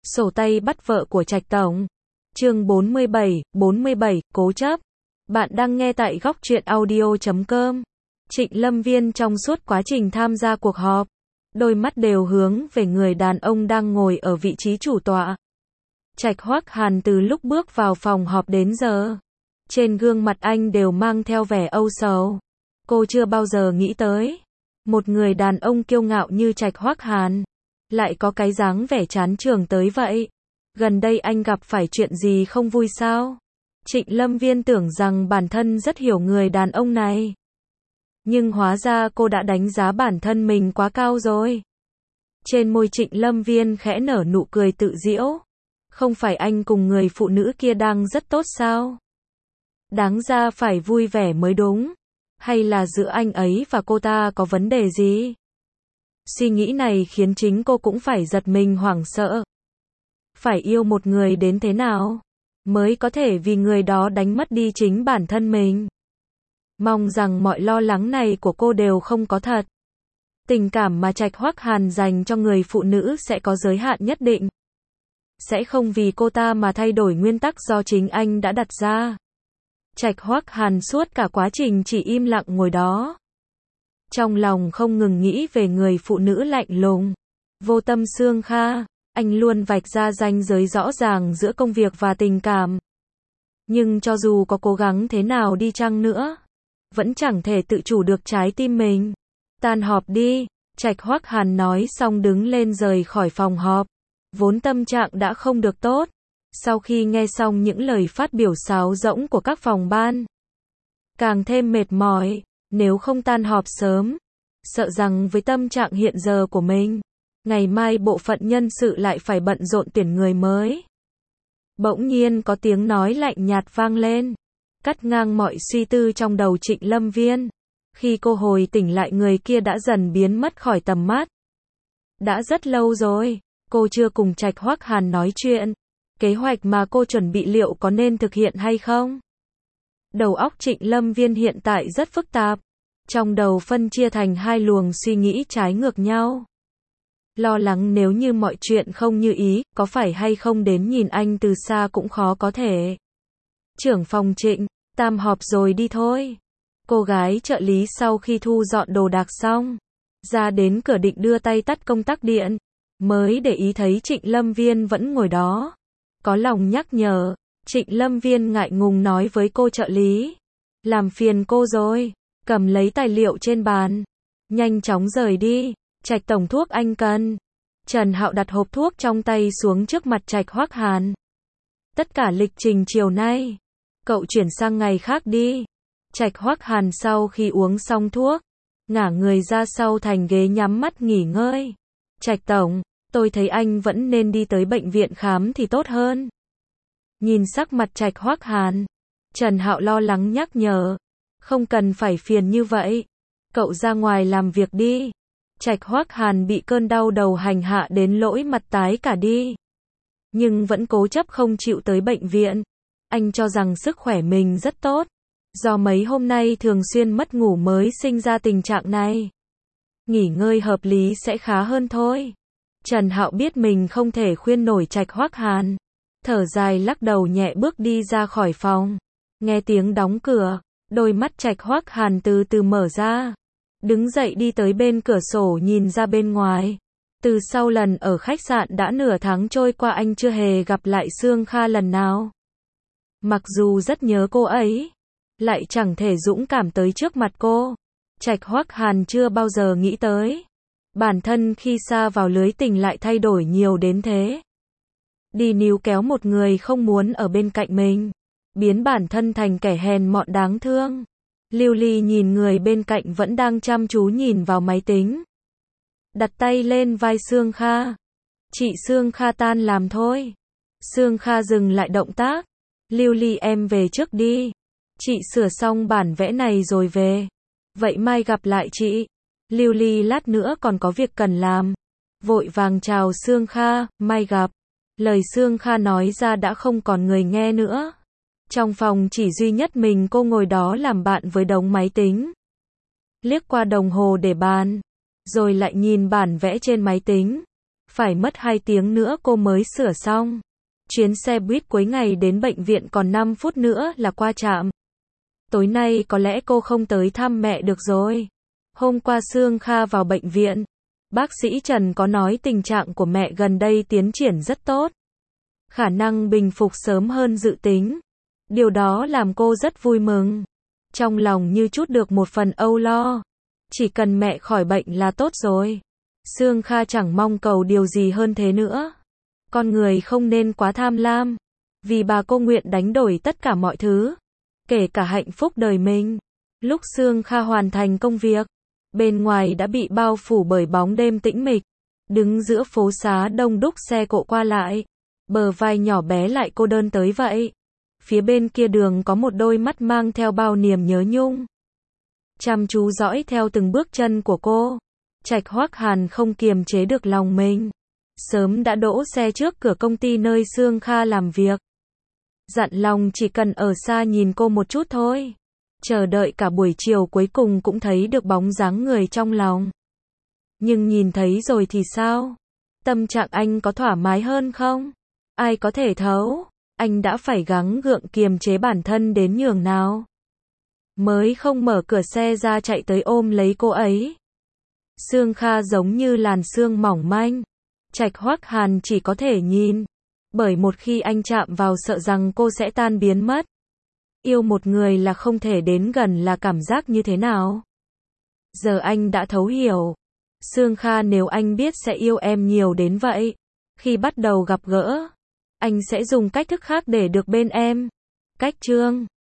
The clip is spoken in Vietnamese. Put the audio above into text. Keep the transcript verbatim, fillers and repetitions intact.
Sổ tay bắt vợ của Trạch Tổng. Chương bốn mươi bảy, bốn mươi bảy, cố chấp. Bạn đang nghe tại góc truyện audio chấm com. Trịnh Lâm Viên trong suốt quá trình tham gia cuộc họp, đôi mắt đều hướng về người đàn ông đang ngồi ở vị trí chủ tọa. Trạch Hoắc Hàn từ lúc bước vào phòng họp đến giờ, trên gương mặt anh đều mang theo vẻ âu sầu. Cô chưa bao giờ nghĩ tới, một người đàn ông kiêu ngạo như Trạch Hoắc Hàn lại có cái dáng vẻ chán trường tới vậy. Gần đây anh gặp phải chuyện gì không vui sao? Trịnh Lâm Viên tưởng rằng bản thân rất hiểu người đàn ông này, nhưng hóa ra cô đã đánh giá bản thân mình quá cao rồi. Trên môi Trịnh Lâm Viên khẽ nở nụ cười tự giễu. Không phải anh cùng người phụ nữ kia đang rất tốt sao? Đáng ra phải vui vẻ mới đúng. Hay là giữa anh ấy và cô ta có vấn đề gì? Suy nghĩ này khiến chính cô cũng phải giật mình hoảng sợ. Phải yêu một người đến thế nào mới có thể vì người đó đánh mất đi chính bản thân mình? Mong rằng mọi lo lắng này của cô đều không có thật. Tình cảm mà Trạch Hoắc Hàn dành cho người phụ nữ sẽ có giới hạn nhất định. Sẽ không vì cô ta mà thay đổi nguyên tắc do chính anh đã đặt ra. Trạch Hoắc Hàn suốt cả quá trình chỉ im lặng ngồi đó, trong lòng không ngừng nghĩ về người phụ nữ lạnh lùng, vô tâm Sương Kha. Anh luôn vạch ra ranh giới rõ ràng giữa công việc và tình cảm. Nhưng cho dù có cố gắng thế nào đi chăng nữa, vẫn chẳng thể tự chủ được trái tim mình. Tan họp đi, Trạch Hoắc Hàn nói xong đứng lên rời khỏi phòng họp. Vốn tâm trạng đã không được tốt, sau khi nghe xong những lời phát biểu sáo rỗng của các phòng ban, càng thêm mệt mỏi. Nếu không tan họp sớm, sợ rằng với tâm trạng hiện giờ của mình, ngày mai bộ phận nhân sự lại phải bận rộn tuyển người mới. Bỗng nhiên có tiếng nói lạnh nhạt vang lên, cắt ngang mọi suy tư trong đầu Trịnh Lâm Viên. Khi cô hồi tỉnh lại, người kia đã dần biến mất khỏi tầm mắt. Đã rất lâu rồi, cô chưa cùng Trạch Hoắc Hàn nói chuyện. Kế hoạch mà cô chuẩn bị liệu có nên thực hiện hay không? Đầu óc Trịnh Lâm Viên hiện tại rất phức tạp. Trong đầu phân chia thành hai luồng suy nghĩ trái ngược nhau. Lo lắng nếu như mọi chuyện không như ý, có phải hay không đến nhìn anh từ xa cũng khó có thể. Trưởng phòng Trịnh, tam họp rồi đi thôi. Cô gái trợ lý sau khi thu dọn đồ đạc xong, ra đến cửa định đưa tay tắt công tắc điện, mới để ý thấy Trịnh Lâm Viên vẫn ngồi đó. Có lòng nhắc nhở, Trịnh Lâm Viên ngại ngùng nói với cô trợ lý. Làm phiền cô rồi, cầm lấy tài liệu trên bàn, nhanh chóng rời đi. Trạch tổng, thuốc anh cần. Trần Hạo đặt hộp thuốc trong tay xuống trước mặt Trạch Hoắc Hàn. Tất cả lịch trình chiều nay, cậu chuyển sang ngày khác đi. Trạch Hoắc Hàn sau khi uống xong thuốc, ngả người ra sau thành ghế nhắm mắt nghỉ ngơi. Trạch tổng, tôi thấy anh vẫn nên đi tới bệnh viện khám thì tốt hơn. Nhìn sắc mặt Trạch Hoắc Hàn, Trần Hạo lo lắng nhắc nhở. Không cần phải phiền như vậy. Cậu ra ngoài làm việc đi. Trạch Hoắc Hàn bị cơn đau đầu hành hạ đến nỗi mặt tái cả đi, nhưng vẫn cố chấp không chịu tới bệnh viện. Anh cho rằng sức khỏe mình rất tốt, do mấy hôm nay thường xuyên mất ngủ mới sinh ra tình trạng này. Nghỉ ngơi hợp lý sẽ khá hơn thôi. Trần Hạo biết mình không thể khuyên nổi Trạch Hoắc Hàn, thở dài lắc đầu nhẹ bước đi ra khỏi phòng. Nghe tiếng đóng cửa, đôi mắt Trạch Hoắc Hàn từ từ mở ra. Đứng dậy đi tới bên cửa sổ nhìn ra bên ngoài. Từ sau lần ở khách sạn đã nửa tháng trôi qua, anh chưa hề gặp lại Sương Kha lần nào. Mặc dù rất nhớ cô ấy, lại chẳng thể dũng cảm tới trước mặt cô. Trạch Hoắc Hàn chưa bao giờ nghĩ tới, bản thân khi sa vào lưới tình lại thay đổi nhiều đến thế. Đi níu kéo một người không muốn ở bên cạnh mình, biến bản thân thành kẻ hèn mọn đáng thương. Lưu Ly nhìn người bên cạnh vẫn đang chăm chú nhìn vào máy tính, đặt tay lên vai Sương Kha. Chị Sương Kha, tan làm thôi. Sương Kha dừng lại động tác. Lưu Ly, em về trước đi. Chị sửa xong bản vẽ này rồi về. Vậy mai gặp lại chị. Lưu Ly lát nữa còn có việc cần làm. Vội vàng chào Sương Kha, mai gặp. Lời Sương Kha nói ra đã không còn người nghe nữa. Trong phòng chỉ duy nhất mình cô ngồi đó làm bạn với đống máy tính. Liếc qua đồng hồ để bàn, rồi lại nhìn bản vẽ trên máy tính. Phải mất hai tiếng nữa cô mới sửa xong. Chuyến xe buýt cuối ngày đến bệnh viện còn năm phút nữa là qua trạm. Tối nay có lẽ cô không tới thăm mẹ được rồi. Hôm qua Sương Kha vào bệnh viện, bác sĩ Trần có nói tình trạng của mẹ gần đây tiến triển rất tốt. Khả năng bình phục sớm hơn dự tính. Điều đó làm cô rất vui mừng. Trong lòng như trút được một phần âu lo. Chỉ cần mẹ khỏi bệnh là tốt rồi. Sương Kha chẳng mong cầu điều gì hơn thế nữa. Con người không nên quá tham lam. Vì bà cô nguyện đánh đổi tất cả mọi thứ, kể cả hạnh phúc đời mình. Lúc Sương Kha hoàn thành công việc, bên ngoài đã bị bao phủ bởi bóng đêm tĩnh mịch. Đứng giữa phố xá đông đúc xe cộ qua lại, bờ vai nhỏ bé lại cô đơn tới vậy. Phía bên kia đường có một đôi mắt mang theo bao niềm nhớ nhung, chăm chú dõi theo từng bước chân của cô. Trạch Hoắc Hàn không kiềm chế được lòng mình. Sớm đã đỗ xe trước cửa công ty nơi Sương Kha làm việc. Dặn lòng chỉ cần ở xa nhìn cô một chút thôi. Chờ đợi cả buổi chiều cuối cùng cũng thấy được bóng dáng người trong lòng. Nhưng nhìn thấy rồi thì sao? Tâm trạng anh có thoải mái hơn không? Ai có thể thấu? Anh đã phải gắng gượng kiềm chế bản thân đến nhường nào mới không mở cửa xe ra chạy tới ôm lấy cô ấy. Sương Kha giống như làn sương mỏng manh. Trạch Hoắc Hàn chỉ có thể nhìn. Bởi một khi anh chạm vào sợ rằng cô sẽ tan biến mất. Yêu một người là không thể đến gần là cảm giác như thế nào. Giờ anh đã thấu hiểu. Sương Kha, nếu anh biết sẽ yêu em nhiều đến vậy, khi bắt đầu gặp gỡ, anh sẽ dùng cách thức khác để được bên em. Cách chương